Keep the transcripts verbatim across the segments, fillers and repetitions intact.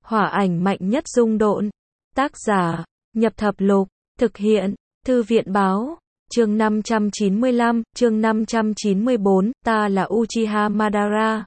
Hỏa ảnh mạnh nhất dung độn. Tác giả, Nhập Thập Lục. Thực hiện, Thư viện báo. Chương năm trăm chín mươi lăm, chương năm trăm chín mươi bốn, ta là Uchiha Madara.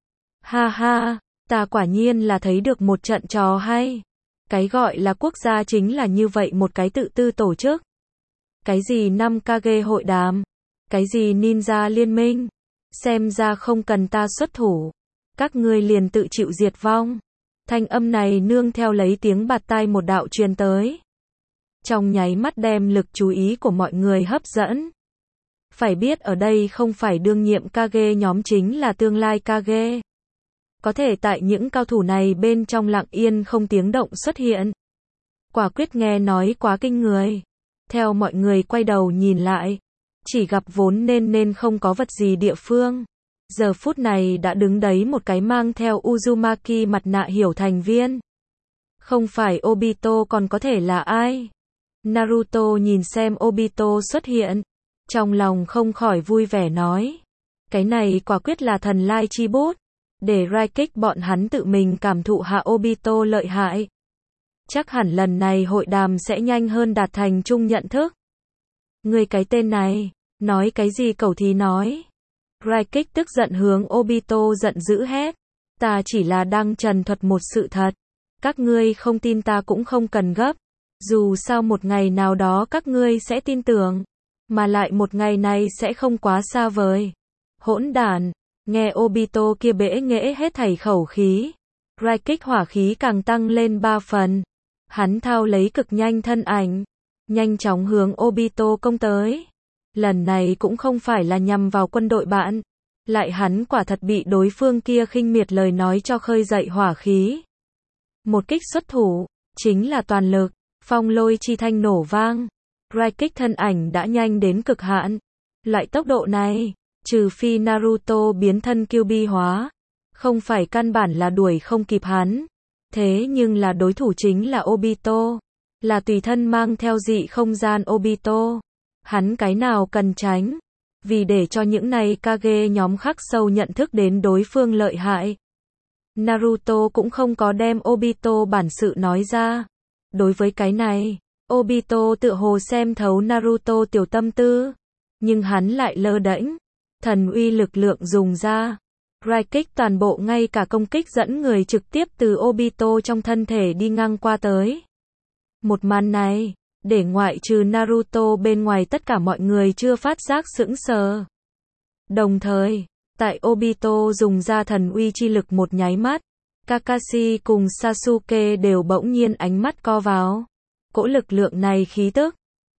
Ha ha, ta quả nhiên là thấy được một trận trò hay. Cái gọi là quốc gia chính là như vậy một cái tự tư tổ chức. Cái gì năm Kage hội đàm, cái gì ninja liên minh, xem ra không cần ta xuất thủ, các ngươi liền tự chịu diệt vong. Thanh âm này nương theo lấy tiếng bạt tai một đạo truyền tới. Trong nháy mắt đem lực chú ý của mọi người hấp dẫn. Phải biết ở đây không phải đương nhiệm Kage nhóm chính là tương lai Kage. Có thể tại những cao thủ này bên trong lặng yên không tiếng động xuất hiện. Quả quyết nghe nói quá kinh người. Theo mọi người quay đầu nhìn lại, chỉ gặp vốn nên nên không có vật gì địa phương. Giờ phút này đã đứng đấy một cái mang theo Uzumaki mặt nạ hiểu thành viên. Không phải Obito còn có thể là ai? Naruto nhìn xem Obito xuất hiện, trong lòng không khỏi vui vẻ nói. Cái này quả quyết là thần lai chi bút, để Raikage bọn hắn tự mình cảm thụ hạ Obito lợi hại. Chắc hẳn lần này hội đàm sẽ nhanh hơn đạt thành chung nhận thức. Người cái tên này, nói cái gì cẩu thì nói. Raikage tức giận hướng Obito giận dữ hét. Ta chỉ là đang trần thuật một sự thật. Các ngươi không tin ta cũng không cần gấp. Dù sao một ngày nào đó các ngươi sẽ tin tưởng. Mà lại một ngày này sẽ không quá xa vời. Hỗn đản, nghe Obito kia bẽ nghễ hết thảy khẩu khí. Raikage hỏa khí càng tăng lên ba phần. Hắn thao lấy cực nhanh thân ảnh, nhanh chóng hướng Obito công tới. Lần này cũng không phải là nhằm vào quân đội bạn, lại hắn quả thật bị đối phương kia khinh miệt lời nói cho khơi dậy hỏa khí. Một kích xuất thủ, chính là toàn lực, phong lôi chi thanh nổ vang. Raikage thân ảnh đã nhanh đến cực hạn. Loại tốc độ này, trừ phi Naruto biến thân Kyuubi hóa, không phải căn bản là đuổi không kịp hắn. Thế nhưng là đối thủ chính là Obito, là tùy thân mang theo dị không gian Obito. Hắn cái nào cần tránh, vì để cho những này Kage nhóm khắc sâu nhận thức đến đối phương lợi hại. Naruto cũng không có đem Obito bản sự nói ra. Đối với cái này, Obito tự hồ xem thấu Naruto tiểu tâm tư, nhưng hắn lại lơ đễnh, thần uy lực lượng dùng ra. Raikage toàn bộ ngay cả công kích dẫn người trực tiếp từ Obito trong thân thể đi ngang qua tới. Một màn này, để ngoại trừ Naruto bên ngoài tất cả mọi người chưa phát giác sững sờ. Đồng thời, tại Obito dùng ra thần uy chi lực một nháy mắt, Kakashi cùng Sasuke đều bỗng nhiên ánh mắt co vào. Cỗ lực lượng này khí tức.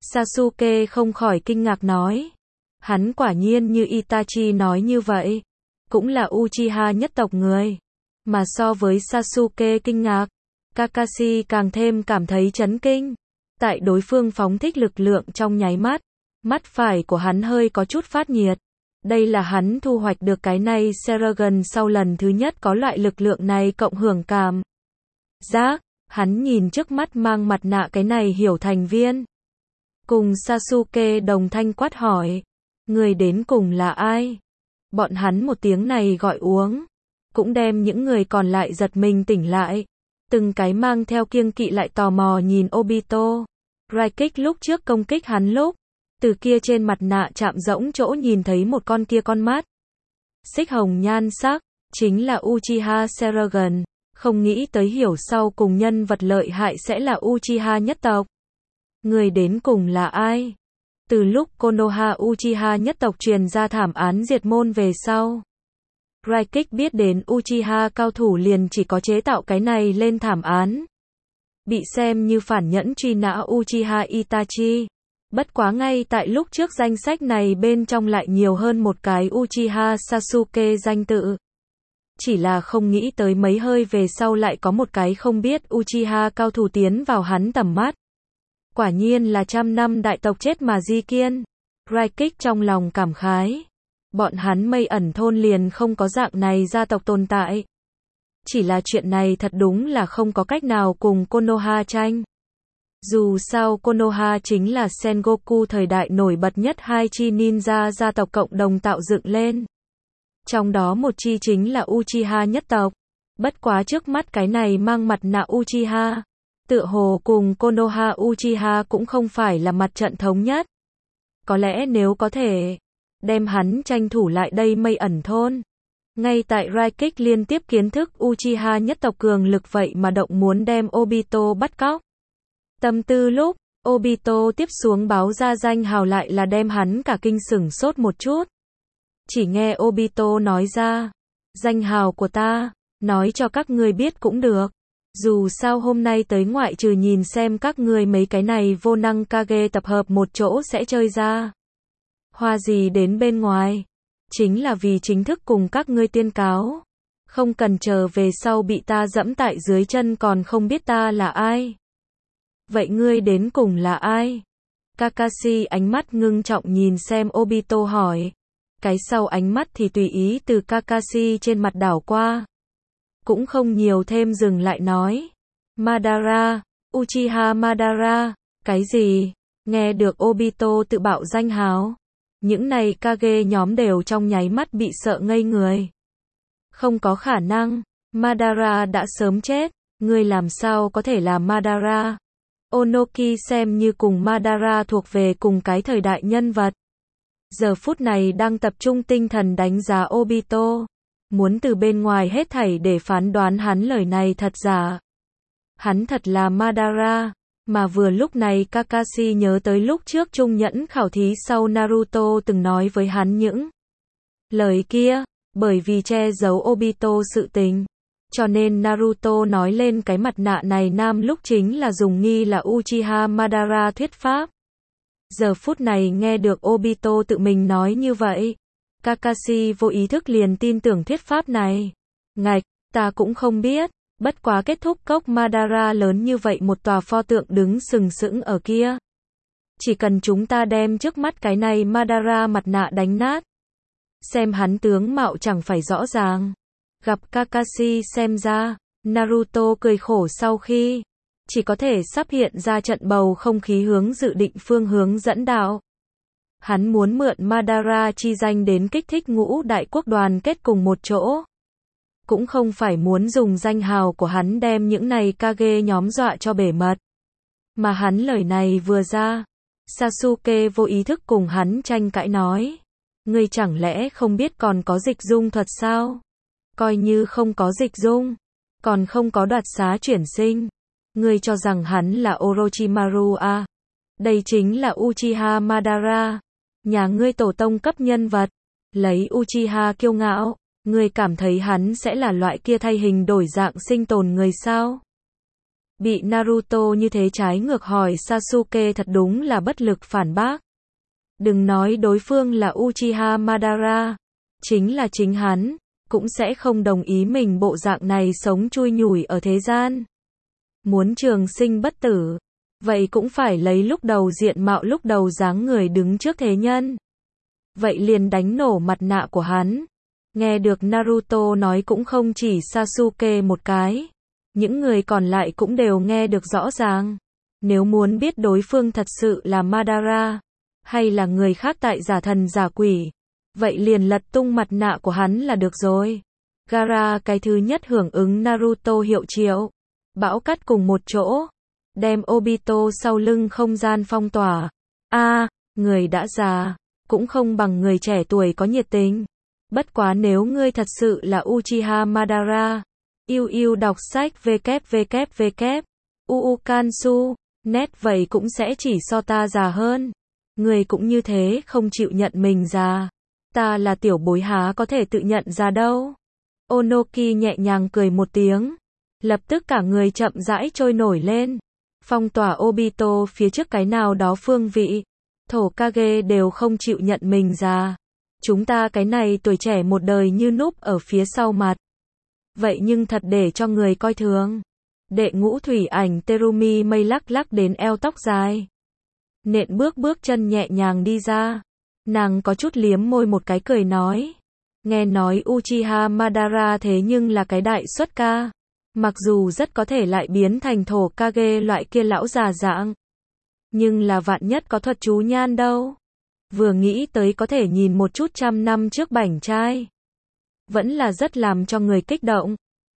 Sasuke không khỏi kinh ngạc nói. Hắn quả nhiên như Itachi nói như vậy. Cũng là Uchiha nhất tộc người. Mà so với Sasuke kinh ngạc, Kakashi càng thêm cảm thấy chấn kinh. Tại đối phương phóng thích lực lượng trong nháy mắt, mắt phải của hắn hơi có chút phát nhiệt. Đây là hắn thu hoạch được cái này Sharingan sau lần thứ nhất có loại lực lượng này cộng hưởng cảm giác. Hắn nhìn trước mắt mang mặt nạ cái này hiểu thành viên. Cùng Sasuke đồng thanh quát hỏi. Người đến cùng là ai? Bọn hắn một tiếng này gọi uống, cũng đem những người còn lại giật mình tỉnh lại. Từng cái mang theo kiêng kỵ lại tò mò nhìn Obito. Raikage lúc trước công kích hắn lúc, từ kia trên mặt nạ chạm rỗng chỗ nhìn thấy một con kia con mắt. Xích hồng nhan sắc, chính là Uchiha Sharingan. Không nghĩ tới hiểu sau cùng nhân vật lợi hại sẽ là Uchiha nhất tộc. Người đến cùng là ai? Từ lúc Konoha Uchiha nhất tộc truyền ra thảm án diệt môn về sau, Raikage biết đến Uchiha cao thủ liền chỉ có chế tạo cái này lên thảm án. Bị xem như phản nhẫn truy nã Uchiha Itachi. Bất quá ngay tại lúc trước danh sách này bên trong lại nhiều hơn một cái Uchiha Sasuke danh tự. Chỉ là không nghĩ tới mấy hơi về sau lại có một cái không biết Uchiha cao thủ tiến vào hắn tầm mắt. Quả nhiên là trăm năm đại tộc chết mà di kiên. Raikage trong lòng cảm khái. Bọn hắn Mây Ẩn thôn liền không có dạng này gia tộc tồn tại. Chỉ là chuyện này thật đúng là không có cách nào cùng Konoha tranh. Dù sao Konoha chính là Sengoku thời đại nổi bật nhất hai chi ninja gia tộc cộng đồng tạo dựng lên. Trong đó một chi chính là Uchiha nhất tộc. Bất quá trước mắt cái này mang mặt nạ Uchiha, tựa hồ cùng Konoha Uchiha cũng không phải là mặt trận thống nhất. Có lẽ nếu có thể đem hắn tranh thủ lại đây mây ẩn thôn. Ngay tại Raikik liên tiếp kiến thức Uchiha nhất tộc cường lực vậy mà động muốn đem Obito bắt cóc. Tâm tư lúc, Obito tiếp xuống báo ra danh hào lại là đem hắn cả kinh sửng sốt một chút. Chỉ nghe Obito nói ra, danh hào của ta, nói cho các ngươi biết cũng được. Dù sao hôm nay tới ngoại trừ nhìn xem các ngươi mấy cái này vô năng Kage tập hợp một chỗ sẽ chơi ra. Hoa gì đến bên ngoài. Chính là vì chính thức cùng các ngươi tuyên cáo. Không cần chờ về sau bị ta dẫm tại dưới chân còn không biết ta là ai. Vậy ngươi đến cùng là ai? Kakashi ánh mắt ngưng trọng nhìn xem Obito hỏi. Cái sau ánh mắt thì tùy ý từ Kakashi trên mặt đảo qua. Cũng không nhiều thêm dừng lại nói. Madara, Uchiha Madara, cái gì? Nghe được Obito tự bạo danh hào. Những này Kage nhóm đều trong nháy mắt bị sợ ngây người. Không có khả năng, Madara đã sớm chết, ngươi làm sao có thể là Madara? Onoki xem như cùng Madara thuộc về cùng cái thời đại nhân vật. Giờ phút này đang tập trung tinh thần đánh giá Obito. Muốn từ bên ngoài hết thảy để phán đoán hắn lời này thật giả. Hắn thật là Madara. Mà vừa lúc này Kakashi nhớ tới lúc trước trung nhẫn khảo thí sau Naruto từng nói với hắn những lời kia, bởi vì che giấu Obito sự tình. Cho nên Naruto nói lên cái mặt nạ này nam lúc chính là dùng nghi là Uchiha Madara thuyết pháp. Giờ phút này nghe được Obito tự mình nói như vậy, Kakashi vô ý thức liền tin tưởng thuyết pháp này. Ngạch, ta cũng không biết. Bất quá kết thúc cốc Madara lớn như vậy một tòa pho tượng đứng sừng sững ở kia. Chỉ cần chúng ta đem trước mắt cái này Madara mặt nạ đánh nát. Xem hắn tướng mạo chẳng phải rõ ràng. Gặp Kakashi xem ra, Naruto cười khổ sau khi. Chỉ có thể sắp hiện ra trận bầu không khí hướng dự định phương hướng dẫn đạo. Hắn muốn mượn Madara chi danh đến kích thích ngũ đại quốc đoàn kết cùng một chỗ. Cũng không phải muốn dùng danh hào của hắn đem những này Kage nhóm dọa cho bể mật. Mà hắn lời này vừa ra, Sasuke vô ý thức cùng hắn tranh cãi nói. Ngươi chẳng lẽ không biết còn có dịch dung thuật sao? Coi như không có dịch dung, còn không có đoạt xá chuyển sinh. Ngươi cho rằng hắn là Orochimaru à? Đây chính là Uchiha Madara. Nhà ngươi tổ tông cấp nhân vật. Lấy Uchiha kiêu ngạo. Ngươi cảm thấy hắn sẽ là loại kia thay hình đổi dạng sinh tồn người sao? Bị Naruto như thế trái ngược hỏi Sasuke thật đúng là bất lực phản bác. Đừng nói đối phương là Uchiha Madara. Chính là chính hắn, cũng sẽ không đồng ý mình bộ dạng này sống chui nhủi ở thế gian. Muốn trường sinh bất tử, vậy cũng phải lấy lúc đầu diện mạo lúc đầu dáng người đứng trước thế nhân. Vậy liền đánh nổ mặt nạ của hắn. Nghe được Naruto nói cũng không chỉ Sasuke một cái. Những người còn lại cũng đều nghe được rõ ràng. Nếu muốn biết đối phương thật sự là Madara, hay là người khác tại giả thần giả quỷ, vậy liền lật tung mặt nạ của hắn là được rồi. Gaara cái thứ nhất hưởng ứng Naruto hiệu triệu. Bão cắt cùng một chỗ. Đem Obito sau lưng không gian phong tỏa. A, à, người đã già, cũng không bằng người trẻ tuổi có nhiệt tình. Bất quá nếu ngươi thật sự là Uchiha Madara, yêu yêu đọc sách www, uukansu, net vậy cũng sẽ chỉ so ta già hơn. Ngươi cũng như thế không chịu nhận mình già. Ta là tiểu bối há có thể tự nhận ra đâu. Onoki nhẹ nhàng cười một tiếng. Lập tức cả người chậm rãi trôi nổi lên. Phong tỏa Obito phía trước cái nào đó phương vị. Thổ Kage đều không chịu nhận mình già. Chúng ta cái này tuổi trẻ một đời như núp ở phía sau mặt. Vậy nhưng thật để cho người coi thường. Đệ ngũ thủy ảnh Terumi mây lắc lắc đến eo tóc dài. Nện bước bước chân nhẹ nhàng đi ra. Nàng có chút liếm môi một cái cười nói. Nghe nói Uchiha Madara thế nhưng là cái đại xuất ca. Mặc dù rất có thể lại biến thành thổ Kage loại kia lão già dạng. Nhưng là vạn nhất có thuật chú nhan đâu. Vừa nghĩ tới có thể nhìn một chút trăm năm trước bảnh trai. Vẫn là rất làm cho người kích động.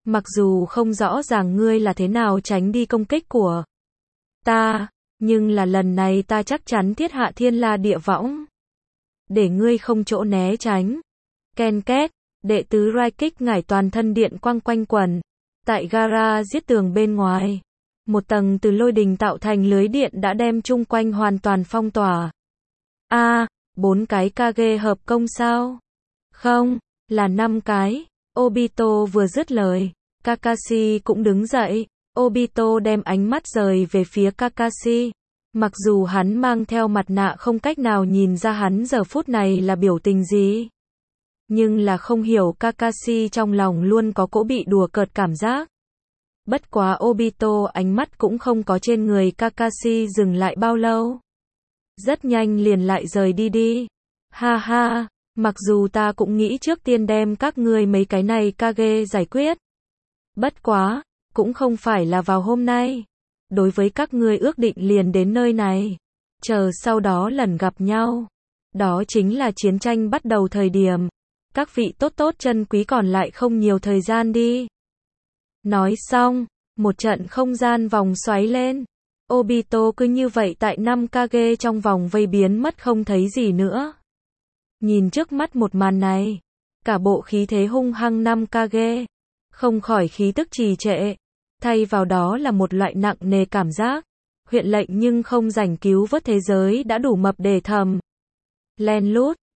Mặc dù không rõ ràng ngươi là thế nào tránh đi công kích của ta, nhưng là lần này ta chắc chắn thiết hạ thiên la địa võng. Để ngươi không chỗ né tránh. Ken két, đệ tứ Rai kích ngải toàn thân điện quang quanh quẩn. Tại gara giết tường bên ngoài. Một tầng từ lôi đình tạo thành lưới điện đã đem chung quanh hoàn toàn phong tỏa. A, à, bốn cái Kage hợp công sao? Không, là năm cái. Obito vừa dứt lời, Kakashi cũng đứng dậy. Obito đem ánh mắt rời về phía Kakashi. Mặc dù hắn mang theo mặt nạ không cách nào nhìn ra hắn giờ phút này là biểu tình gì. Nhưng là không hiểu Kakashi trong lòng luôn có cỗ bị đùa cợt cảm giác. Bất quá Obito ánh mắt cũng không có trên người Kakashi dừng lại bao lâu. Rất nhanh liền lại rời đi đi. Ha ha, mặc dù ta cũng nghĩ trước tiên đem các ngươi mấy cái này Kage giải quyết. Bất quá, cũng không phải là vào hôm nay. Đối với các ngươi ước định liền đến nơi này. Chờ sau đó lần gặp nhau. Đó chính là chiến tranh bắt đầu thời điểm. Các vị tốt tốt chân quý còn lại không nhiều thời gian đi. Nói xong, một trận không gian vòng xoáy lên. Obito cứ như vậy tại năm Kage trong vòng vây biến mất không thấy gì nữa. Nhìn trước mắt một màn này, cả bộ khí thế hung hăng năm Kage, không khỏi khí tức trì trệ. Thay vào đó là một loại nặng nề cảm giác. Huyện lệnh nhưng không rảnh cứu vớt thế giới đã đủ mập để thầm. Len lút,